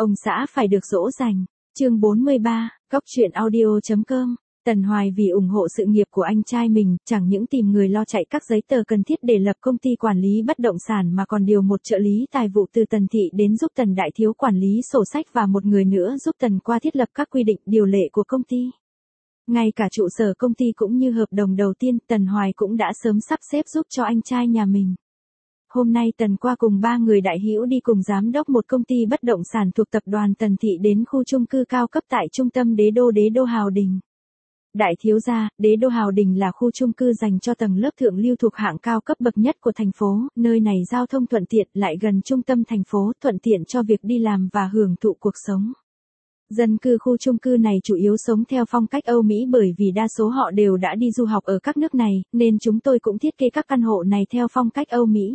Ông xã phải được dỗ dành. Chương 43, Góc truyện audio.com. Tần Hoài vì ủng hộ sự nghiệp của anh trai mình, chẳng những tìm người lo chạy các giấy tờ cần thiết để lập công ty quản lý bất động sản mà còn điều một trợ lý tài vụ từ Tần Thị đến giúp Tần Đại Thiếu quản lý sổ sách và một người nữa giúp Tần Qua thiết lập các quy định điều lệ của công ty. Ngay cả trụ sở công ty cũng như hợp đồng đầu tiên, Tần Hoài cũng đã sớm sắp xếp giúp cho anh trai nhà mình. Hôm nay Tần Qua cùng 3 người đại hữu đi cùng giám đốc một công ty bất động sản thuộc tập đoàn Tần Thị đến khu chung cư cao cấp tại trung tâm Đế Đô Hào Đình. Đại thiếu gia, Đế Đô Hào Đình là khu chung cư dành cho tầng lớp thượng lưu thuộc hạng cao cấp bậc nhất của thành phố, nơi này giao thông thuận tiện lại gần trung tâm thành phố, thuận tiện cho việc đi làm và hưởng thụ cuộc sống. Dân cư khu chung cư này chủ yếu sống theo phong cách Âu Mỹ bởi vì đa số họ đều đã đi du học ở các nước này, nên chúng tôi cũng thiết kế các căn hộ này theo phong cách Âu Mỹ.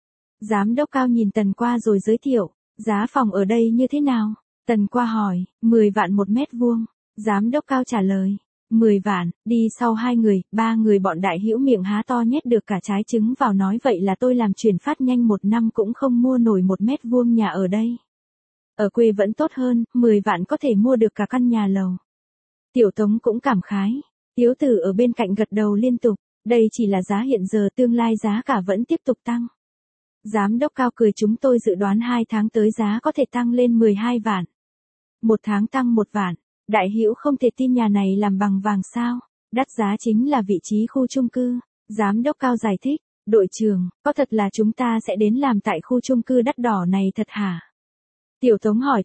Giám đốc Cao nhìn Tần Qua rồi giới thiệu, giá phòng ở đây như thế nào? Tần Qua hỏi, 10 vạn một mét vuông. Giám đốc Cao trả lời, 10 vạn, đi sau 2 người, 3 người bọn đại hữu miệng há to nhét được cả trái trứng vào nói vậy là tôi làm chuyển phát nhanh 1 năm cũng không mua nổi 1 mét vuông nhà ở đây. Ở quê vẫn tốt hơn, 10 vạn có thể mua được cả căn nhà lầu. Tiểu Tống cũng cảm khái, Tiếu Tử ở bên cạnh gật đầu liên tục, đây chỉ là giá hiện giờ, tương lai giá cả vẫn tiếp tục tăng. Giám đốc Cao cười, chúng tôi dự đoán 2 tháng tới giá có thể tăng lên 12 vạn. 1 tháng tăng 1 vạn, đại hữu không thể tin nhà này làm bằng vàng sao, đắt giá chính là vị trí khu chung cư. Giám đốc Cao giải thích, đội trưởng, có thật là chúng ta sẽ đến làm tại khu chung cư đắt đỏ này thật hả? Tiểu Tống hỏi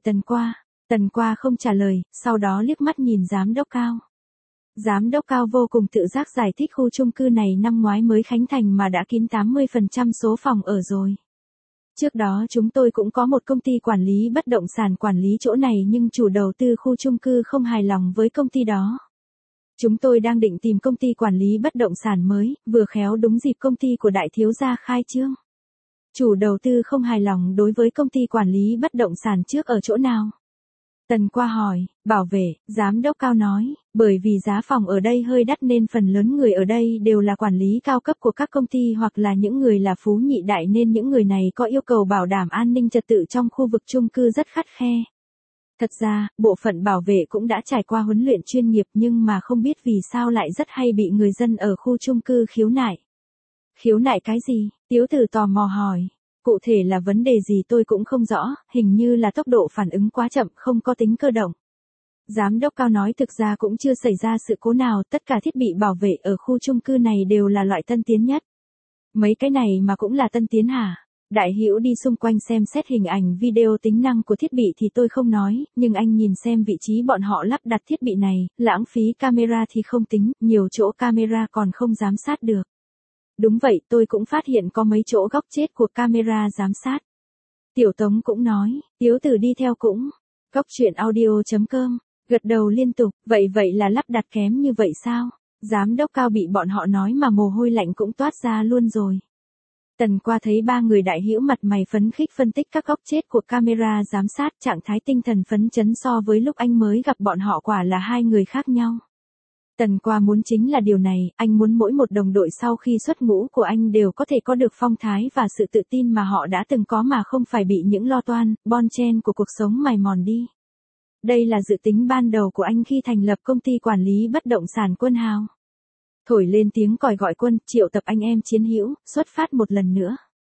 Tần Qua không trả lời, sau đó liếc mắt nhìn giám đốc Cao. Giám đốc Cao vô cùng tự giác giải thích khu chung cư này năm ngoái mới khánh thành mà đã kín 80% số phòng ở rồi. Trước đó chúng tôi cũng có một công ty quản lý bất động sản quản lý chỗ này nhưng chủ đầu tư khu chung cư không hài lòng với công ty đó. Chúng tôi đang định tìm công ty quản lý bất động sản mới, vừa khéo đúng dịp công ty của đại thiếu gia khai trương. Chủ đầu tư không hài lòng đối với công ty quản lý bất động sản trước ở chỗ nào? Tần Qua hỏi, bảo vệ, giám đốc Cao nói, bởi vì giá phòng ở đây hơi đắt nên phần lớn người ở đây đều là quản lý cao cấp của các công ty hoặc là những người là phú nhị đại nên những người này có yêu cầu bảo đảm an ninh trật tự trong khu vực chung cư rất khắt khe. Thật ra, bộ phận bảo vệ cũng đã trải qua huấn luyện chuyên nghiệp nhưng mà không biết vì sao lại rất hay bị người dân ở khu chung cư khiếu nại. Khiếu nại cái gì? Tiếu Tử tò mò hỏi. Cụ thể là vấn đề gì tôi cũng không rõ, hình như là tốc độ phản ứng quá chậm, không có tính cơ động. Giám đốc Cao nói thực ra cũng chưa xảy ra sự cố nào, tất cả thiết bị bảo vệ ở khu chung cư này đều là loại tân tiến nhất. Mấy cái này mà cũng là tân tiến hả? Đại hữu đi xung quanh xem xét hình ảnh video tính năng của thiết bị thì tôi không nói, nhưng anh nhìn xem vị trí bọn họ lắp đặt thiết bị này, lãng phí camera thì không tính, nhiều chỗ camera còn không giám sát được. Đúng vậy, tôi cũng phát hiện có mấy chỗ góc chết của camera giám sát. Tiểu Tống cũng nói, Tiếu Tử đi theo cũng. Góc truyện audio.com, gật đầu liên tục, vậy là lắp đặt kém như vậy sao? Giám đốc Cao bị bọn họ nói mà mồ hôi lạnh cũng toát ra luôn rồi. Tần Qua thấy 3 người đại hữu mặt mày phấn khích phân tích các góc chết của camera giám sát, trạng thái tinh thần phấn chấn so với lúc anh mới gặp bọn họ quả là 2 người khác nhau. Tần Qua muốn chính là điều này, anh muốn mỗi một đồng đội sau khi xuất ngũ của anh đều có thể có được phong thái và sự tự tin mà họ đã từng có mà không phải bị những lo toan, bon chen của cuộc sống mài mòn đi. Đây là dự tính ban đầu của anh khi thành lập công ty quản lý bất động sản Quân Hào. Thổi lên tiếng còi gọi quân, triệu tập anh em chiến hữu, xuất phát một lần nữa.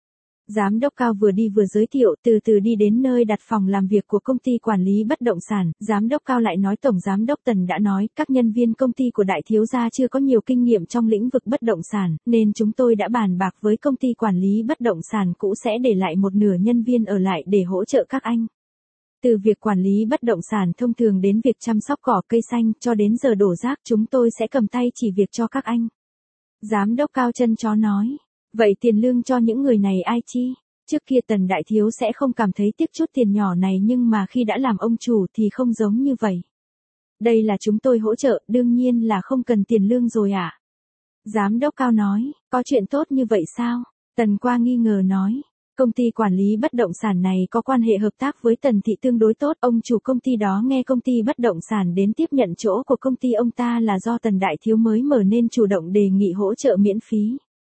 Giám đốc Cao vừa đi vừa giới thiệu, từ từ đi đến nơi đặt phòng làm việc của công ty quản lý bất động sản, giám đốc Cao lại nói tổng giám đốc Tần đã nói, các nhân viên công ty của đại thiếu gia chưa có nhiều kinh nghiệm trong lĩnh vực bất động sản, nên chúng tôi đã bàn bạc với công ty quản lý bất động sản cũ sẽ để lại một nửa nhân viên ở lại để hỗ trợ các anh. Từ việc quản lý bất động sản thông thường đến việc chăm sóc cỏ cây xanh cho đến giờ đổ rác chúng tôi sẽ cầm tay chỉ việc cho các anh. Giám đốc Cao chân chó nói. Vậy tiền lương cho những người này ai chi? Trước kia Tần đại thiếu sẽ không cảm thấy tiếc chút tiền nhỏ này nhưng mà khi đã làm ông chủ thì không giống như vậy. Đây là chúng tôi hỗ trợ, đương nhiên là không cần tiền lương rồi ạ. Giám đốc Cao nói, có chuyện tốt như vậy sao? Tần Qua nghi ngờ nói, công ty quản lý bất động sản này có quan hệ hợp tác với Tần Thị tương đối tốt. Ông chủ công ty đó nghe công ty bất động sản đến tiếp nhận chỗ của công ty ông ta là do Tần đại thiếu mới mở nên chủ động đề nghị hỗ trợ miễn phí.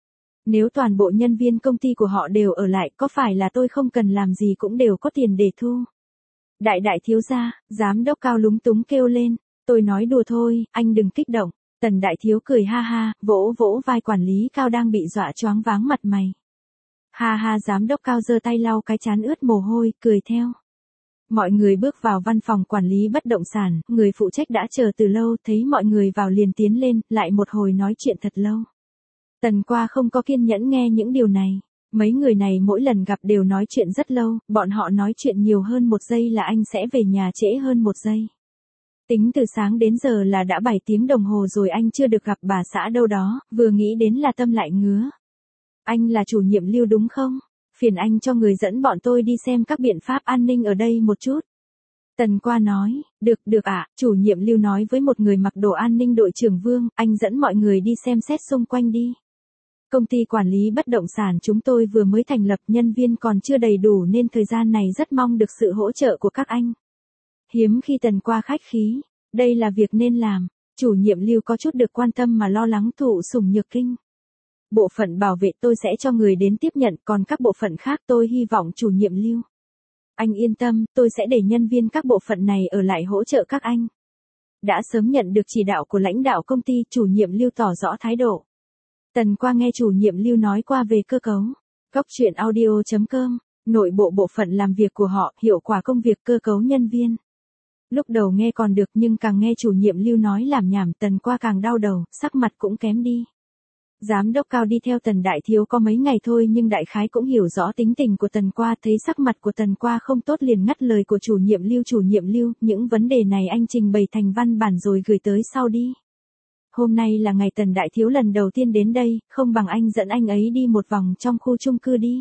Nếu toàn bộ nhân viên công ty của họ đều ở lại có phải là tôi không cần làm gì cũng đều có tiền để thu? Đại thiếu gia, giám đốc Cao lúng túng kêu lên, tôi nói đùa thôi, anh đừng kích động. Tần đại thiếu cười ha ha, vỗ vỗ vai quản lý Cao đang bị dọa choáng váng mặt mày. Ha ha, giám đốc Cao giơ tay lau cái trán ướt mồ hôi, cười theo. Mọi người bước vào văn phòng quản lý bất động sản, người phụ trách đã chờ từ lâu, thấy mọi người vào liền tiến lên, lại một hồi nói chuyện thật lâu. Tần Qua không có kiên nhẫn nghe những điều này. Mấy người này mỗi lần gặp đều nói chuyện rất lâu, bọn họ nói chuyện nhiều hơn 1 giây là anh sẽ về nhà trễ hơn 1 giây. Tính từ sáng đến giờ là đã 7 tiếng đồng hồ rồi anh chưa được gặp bà xã đâu đó, vừa nghĩ đến là tâm lại ngứa. Anh là chủ nhiệm Lưu đúng không? Phiền anh cho người dẫn bọn tôi đi xem các biện pháp an ninh ở đây một chút. Tần Qua nói, được ạ, chủ nhiệm Lưu nói với một người mặc đồ an ninh đội trưởng Vương, anh dẫn mọi người đi xem xét xung quanh đi. Công ty quản lý bất động sản chúng tôi vừa mới thành lập, nhân viên còn chưa đầy đủ nên thời gian này rất mong được sự hỗ trợ của các anh. Hiếm khi Tần Qua khách khí, đây là việc nên làm, chủ nhiệm Lưu có chút được quan tâm mà lo lắng thụ sủng nhược kinh. Bộ phận bảo vệ tôi sẽ cho người đến tiếp nhận, còn các bộ phận khác tôi hy vọng chủ nhiệm Lưu. Anh yên tâm, tôi sẽ để nhân viên các bộ phận này ở lại hỗ trợ các anh. Đã sớm nhận được chỉ đạo của lãnh đạo công ty, chủ nhiệm Lưu tỏ rõ thái độ. Tần Qua nghe chủ nhiệm Lưu nói qua về cơ cấu. Góc truyện audio.com, nội bộ bộ phận làm việc của họ, hiệu quả công việc, cơ cấu nhân viên. Lúc đầu nghe còn được nhưng càng nghe chủ nhiệm Lưu nói làm nhảm, Tần Qua càng đau đầu, sắc mặt cũng kém đi. Giám đốc Cao đi theo Tần đại thiếu có mấy ngày thôi nhưng đại khái cũng hiểu rõ tính tình của Tần Qua, thấy sắc mặt của Tần Qua không tốt liền ngắt lời của chủ nhiệm Lưu, những vấn đề này anh trình bày thành văn bản rồi gửi tới sau đi. Hôm nay là ngày Tần đại thiếu lần đầu tiên đến đây, không bằng anh dẫn anh ấy đi một vòng trong khu chung cư đi.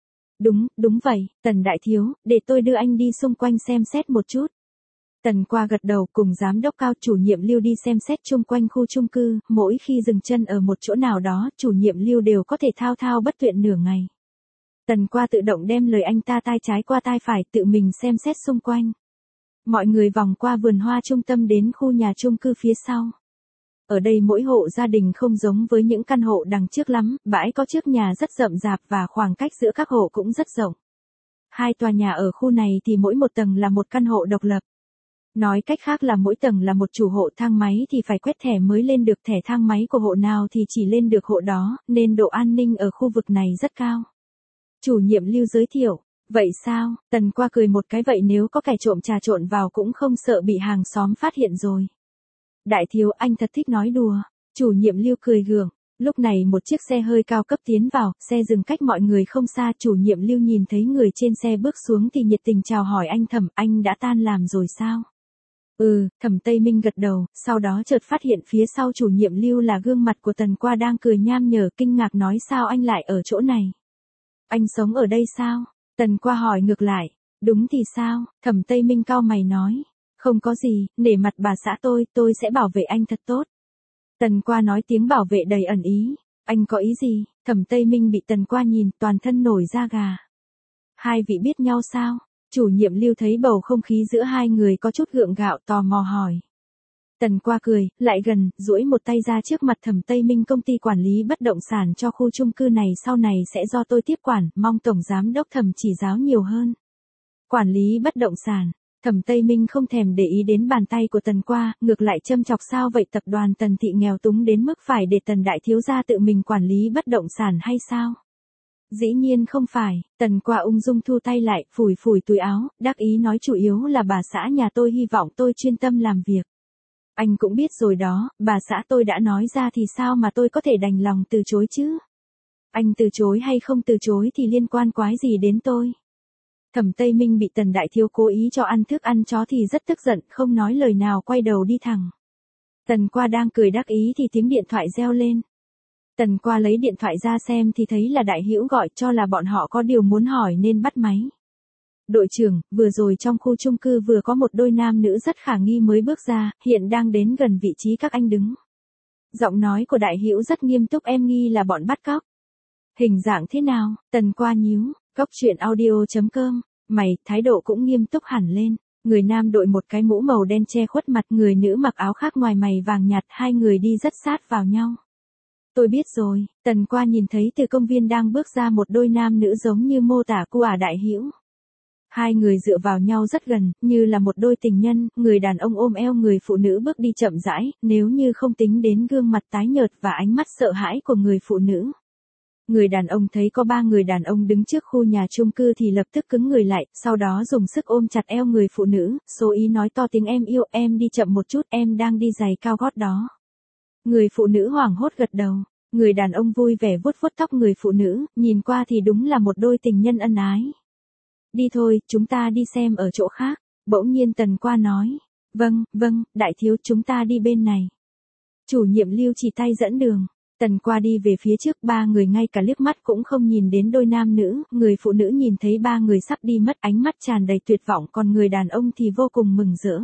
Đúng vậy, Tần đại thiếu, để tôi đưa anh đi xung quanh xem xét một chút. Tần Qua gật đầu, cùng giám đốc Cao, chủ nhiệm Lưu đi xem xét chung quanh khu chung cư, mỗi khi dừng chân ở một chỗ nào đó, chủ nhiệm Lưu đều có thể thao thao bất tuyệt nửa ngày. Tần Qua tự động đem lời anh ta tai trái qua tai phải, tự mình xem xét xung quanh. Mọi người vòng qua vườn hoa trung tâm đến khu nhà chung cư phía sau. Ở đây mỗi hộ gia đình không giống với những căn hộ đằng trước lắm, bãi có trước nhà rất rậm rạp và khoảng cách giữa các hộ cũng rất rộng. 2 tòa nhà ở khu này thì mỗi một tầng là một căn hộ độc lập. Nói cách khác là mỗi tầng là một chủ hộ, thang máy thì phải quét thẻ mới lên được, thẻ thang máy của hộ nào thì chỉ lên được hộ đó, nên độ an ninh ở khu vực này rất cao. Chủ nhiệm Lưu giới thiệu, vậy sao? Tần Qua cười một cái, vậy nếu có kẻ trộm trà trộn vào cũng không sợ bị hàng xóm phát hiện rồi. Đại thiếu, anh thật thích nói đùa. Chủ nhiệm Lưu cười gượng. Lúc này một chiếc xe hơi cao cấp tiến vào, xe dừng cách mọi người không xa, chủ nhiệm Lưu nhìn thấy người trên xe bước xuống thì nhiệt tình chào hỏi anh Thẩm, anh đã tan làm rồi sao? Thẩm Tây Minh gật đầu, sau đó chợt phát hiện phía sau chủ nhiệm Lưu là gương mặt của Tần Qua đang cười nham nhở, kinh ngạc nói sao anh lại ở chỗ này? Anh sống ở đây sao? Tần Qua hỏi ngược lại, đúng thì sao? Thẩm Tây Minh cau mày nói, không có gì, nể mặt bà xã tôi sẽ bảo vệ anh thật tốt. Tần Qua nói tiếng bảo vệ đầy ẩn ý, anh có ý gì? Thẩm Tây Minh bị Tần Qua nhìn, toàn thân nổi da gà. Hai vị biết nhau sao? Chủ nhiệm Lưu thấy bầu không khí giữa hai người có chút gượng gạo, tò mò hỏi. Tần Qua cười, lại gần, duỗi một tay ra trước mặt Thẩm Tây Minh, công ty quản lý bất động sản cho khu chung cư này sau này sẽ do tôi tiếp quản, mong Tổng Giám đốc Thẩm chỉ giáo nhiều hơn. Quản lý bất động sản, Thẩm Tây Minh không thèm để ý đến bàn tay của Tần Qua, ngược lại châm chọc sao vậy, tập đoàn Tần Thị nghèo túng đến mức phải để Tần đại thiếu gia tự mình quản lý bất động sản hay sao? Dĩ nhiên không phải, Tần Qua ung dung thu tay lại, phủi phủi túi áo, đắc ý nói chủ yếu là bà xã nhà tôi hy vọng tôi chuyên tâm làm việc. Anh cũng biết rồi đó, bà xã tôi đã nói ra thì sao mà tôi có thể đành lòng từ chối chứ? Anh từ chối hay không từ chối thì liên quan quái gì đến tôi? Thẩm Tây Minh bị Tần đại thiếu cố ý cho ăn thức ăn chó thì rất tức giận, không nói lời nào quay đầu đi thẳng. Tần Qua đang cười đắc ý thì tiếng điện thoại reo lên. Tần Qua lấy điện thoại ra xem thì thấy là Đại Hữu gọi, cho là bọn họ có điều muốn hỏi nên bắt máy. Đội trưởng, vừa rồi trong khu chung cư vừa có một đôi nam nữ rất khả nghi mới bước ra, hiện đang đến gần vị trí các anh đứng. Giọng nói của Đại Hữu rất nghiêm túc, em nghi là bọn bắt cóc. Hình dạng thế nào? Tần Qua nhíu, góc truyện audio.com, mày, thái độ cũng nghiêm túc hẳn lên. Người nam đội một cái mũ màu đen che khuất mặt, người nữ mặc áo khác ngoài mày vàng nhạt, hai người đi rất sát vào nhau. Tôi biết rồi, Tần Qua nhìn thấy từ công viên đang bước ra một đôi nam nữ giống như mô tả của Đại Hữu. Hai người dựa vào nhau rất gần, như là một đôi tình nhân, người đàn ông ôm eo người phụ nữ bước đi chậm rãi, nếu như không tính đến gương mặt tái nhợt và ánh mắt sợ hãi của người phụ nữ. Người đàn ông thấy có 3 người đàn ông đứng trước khu nhà chung cư thì lập tức cứng người lại, sau đó dùng sức ôm chặt eo người phụ nữ, số ý nói to tiếng em yêu, em đi chậm một chút, em đang đi giày cao gót đó. Người phụ nữ hoảng hốt gật đầu, người đàn ông vui vẻ vuốt vuốt tóc người phụ nữ, nhìn qua thì đúng là một đôi tình nhân ân ái. Đi thôi, chúng ta đi xem ở chỗ khác, bỗng nhiên Tần Qua nói. Vâng, đại thiếu chúng ta đi bên này. Chủ nhiệm Lưu chỉ tay dẫn đường. Tần Qua đi về phía trước, 3 người ngay cả liếc mắt cũng không nhìn đến đôi nam nữ, người phụ nữ nhìn thấy 3 người sắp đi mất ánh mắt tràn đầy tuyệt vọng, còn người đàn ông thì vô cùng mừng rỡ.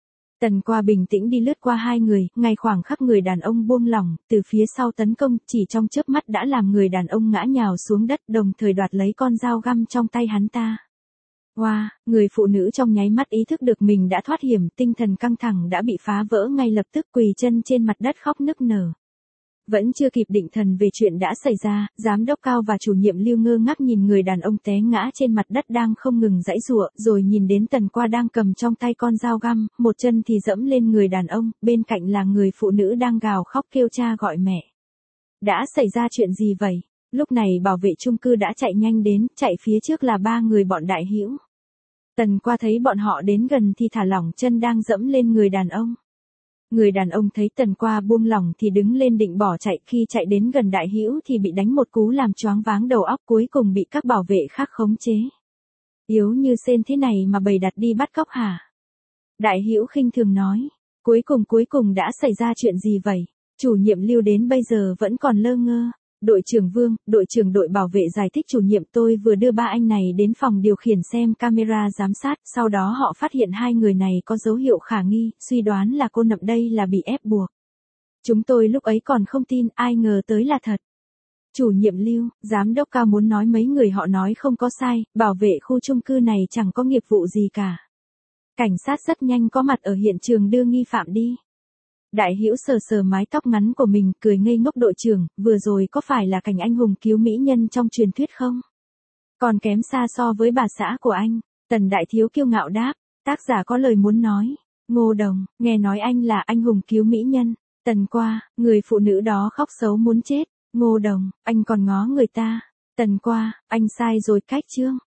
Tần Qua bình tĩnh đi lướt qua 2 người, ngay khoảng khắc người đàn ông buông lỏng, từ phía sau tấn công, chỉ trong chớp mắt đã làm người đàn ông ngã nhào xuống đất, đồng thời đoạt lấy con dao găm trong tay hắn ta. Wow, người phụ nữ trong nháy mắt ý thức được mình đã thoát hiểm, tinh thần căng thẳng đã bị phá vỡ ngay lập tức, quỳ chân trên mặt đất khóc nức nở. Vẫn chưa kịp định thần về chuyện đã xảy ra, giám đốc Cao và chủ nhiệm Lưu ngơ ngác nhìn người đàn ông té ngã trên mặt đất đang không ngừng giãy giụa, rồi nhìn đến Tần Qua đang cầm trong tay con dao găm, một chân thì dẫm lên người đàn ông, bên cạnh là người phụ nữ đang gào khóc kêu cha gọi mẹ. Đã xảy ra chuyện gì vậy? Lúc này bảo vệ chung cư đã chạy nhanh đến, chạy phía trước là 3 người bọn Đại Hữu. Tần Qua thấy bọn họ đến gần thì thả lỏng chân đang dẫm lên người đàn ông. Người đàn ông thấy Tần Qua buông lỏng thì đứng lên định bỏ chạy, khi chạy đến gần Đại Hữu thì bị đánh một cú làm choáng váng đầu óc, cuối cùng bị các bảo vệ khác khống chế. Yếu như sên thế này mà bày đặt đi bắt cóc hả? Đại Hữu khinh thường nói. Cuối cùng đã xảy ra chuyện gì vậy? Chủ nhiệm Lưu đến bây giờ vẫn còn lơ ngơ. Đội trưởng Vương, đội trưởng đội bảo vệ giải thích chủ nhiệm, tôi vừa đưa 3 anh này đến phòng điều khiển xem camera giám sát, sau đó họ phát hiện 2 người này có dấu hiệu khả nghi, suy đoán là cô nậm đây là bị ép buộc. Chúng tôi lúc ấy còn không tin, ai ngờ tới là thật. Chủ nhiệm Lưu, giám đốc Cao muốn nói mấy người họ nói không có sai, bảo vệ khu chung cư này chẳng có nghiệp vụ gì cả. Cảnh sát rất nhanh có mặt ở hiện trường đưa nghi phạm đi. Đại Hữu sờ sờ mái tóc ngắn của mình, cười ngây ngốc, đội trưởng, vừa rồi có phải là cảnh anh hùng cứu mỹ nhân trong truyền thuyết không? Còn kém xa so với bà xã của anh. Tần Đại Thiếu kiêu ngạo đáp, tác giả có lời muốn nói. Ngô Đồng, nghe nói anh là anh hùng cứu mỹ nhân. Tần Qua, người phụ nữ đó khóc xấu muốn chết. Ngô Đồng, anh còn ngó người ta. Tần Qua, anh sai rồi cách chương.